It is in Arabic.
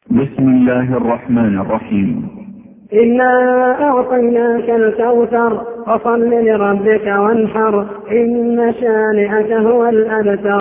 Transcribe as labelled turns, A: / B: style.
A: بسم الله الرحمن الرحيم.
B: إنا أعطيناك الكوثر فصل لربك وانحر إن شانئك هو الأبتر.